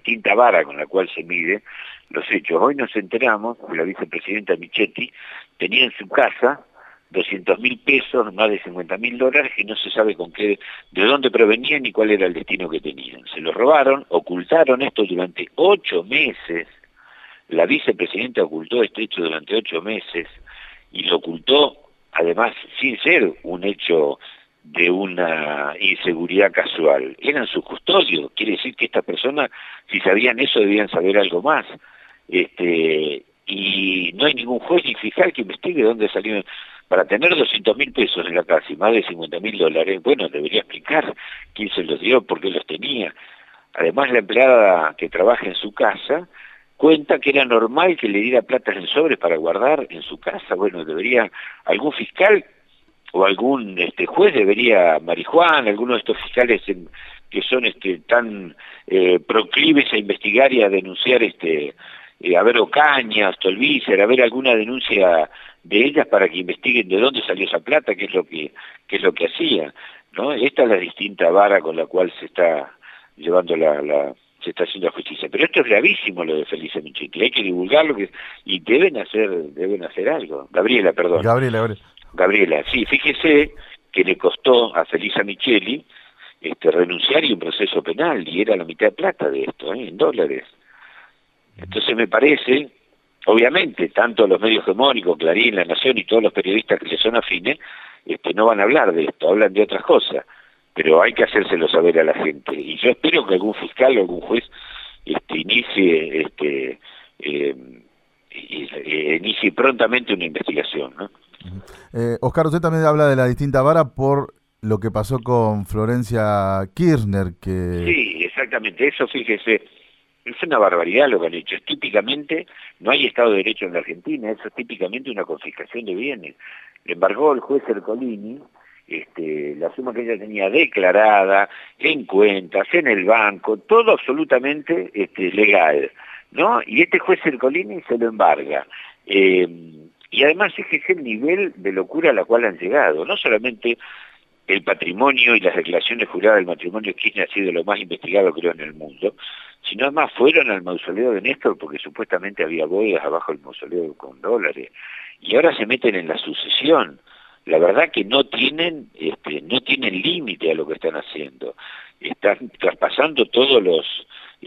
distinta vara con la cual se mide los hechos. Hoy nos enteramos que la vicepresidenta Michetti tenía en su casa 200.000 pesos, más de 50.000 dólares, que no se sabe de dónde provenían ni cuál era el destino que tenían. Se los robaron, ocultaron esto durante 8 meses. La vicepresidenta ocultó este hecho durante 8 meses y lo ocultó, además, sin ser un hecho de una inseguridad casual. Eran sus custodios, quiere decir que estas personas, si sabían eso, debían saber algo más. Y no hay ningún juez ni fiscal que investigue dónde salieron. Para tener 200.000 pesos en la casa y más de 50.000 dólares, bueno, debería explicar quién se los dio, por qué los tenía. Además, la empleada que trabaja en su casa cuenta que era normal que le diera platas en sobres para guardar en su casa. Bueno, debería algún fiscal o algún juez debería, marihuana, alguno de estos fiscales que son tan proclives a investigar y a denunciar a ver Ocaña, Stolbizer, a ver alguna denuncia de ellas para que investiguen de dónde salió esa plata, qué es lo que hacía, ¿no? Esta es la distinta vara con la cual se está llevando se está haciendo la justicia. Pero esto es gravísimo, lo de Felisa Michetti, hay que divulgarlo y deben hacer algo. Gabriela, perdón. Gabriela, sí, fíjese que le costó a Felisa Michetti renunciar y un proceso penal, y era la mitad de plata de esto, en dólares. Entonces me parece, obviamente, tanto los medios hegemónicos, Clarín, La Nación y todos los periodistas que le son afines, no van a hablar de esto, hablan de otras cosas, pero hay que hacérselo saber a la gente. Y yo espero que algún fiscal o algún juez inicie prontamente una investigación, ¿no? Oscar, usted también habla de la distinta vara por lo que pasó con Florencia Kirchner, que... Sí, exactamente, eso fíjese, es una barbaridad lo que han hecho. Es típicamente, no hay Estado de Derecho en la Argentina, eso es típicamente una confiscación de bienes. Le embargó el juez Ercolini la suma que ella tenía declarada, en cuentas, en el banco, todo absolutamente legal, ¿no? Y este juez Ercolini se lo embarga. Y además es el nivel de locura a la cual han llegado, no solamente el patrimonio y las declaraciones juradas del matrimonio Kirchner ha sido lo más investigado, creo, en el mundo, sino además fueron al mausoleo de Néstor porque supuestamente había bodegas abajo del mausoleo con dólares, y ahora se meten en la sucesión. La verdad que no tienen límite a lo que están haciendo. Están traspasando todos los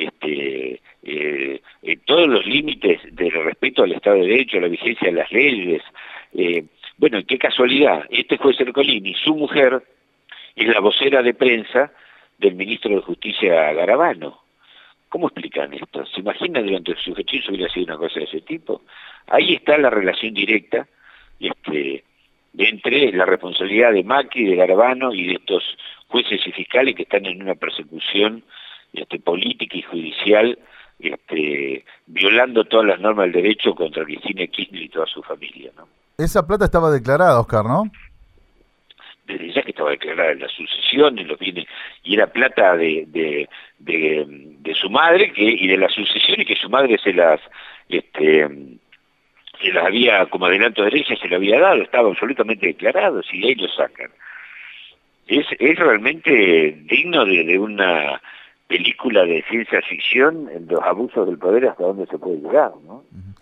límites del respeto al Estado de Derecho, a la vigencia de las leyes. Bueno, qué casualidad, este juez Ercolini, su mujer, es la vocera de prensa del ministro de Justicia Garabano. ¿Cómo explican esto? ¿Se imaginan durante su gestión si hubiera sido una cosa de ese tipo? Ahí está la relación directa entre la responsabilidad de Macri, de Garabano y de estos jueces y fiscales que están en una persecución política y judicial, violando todas las normas del derecho contra Cristina Kirchner y toda su familia, ¿no? Esa plata estaba declarada, Oscar, ¿no? Desde ya que estaba declarada en la sucesión, en los bienes, y era plata de su madre y de la sucesión, y que su madre se las había, como adelanto de herencia, se lo había dado, estaba absolutamente declarado, y de ahí lo sacan. Es realmente digno de una película de ciencia ficción, en los abusos del poder hasta dónde se puede llegar, ¿no?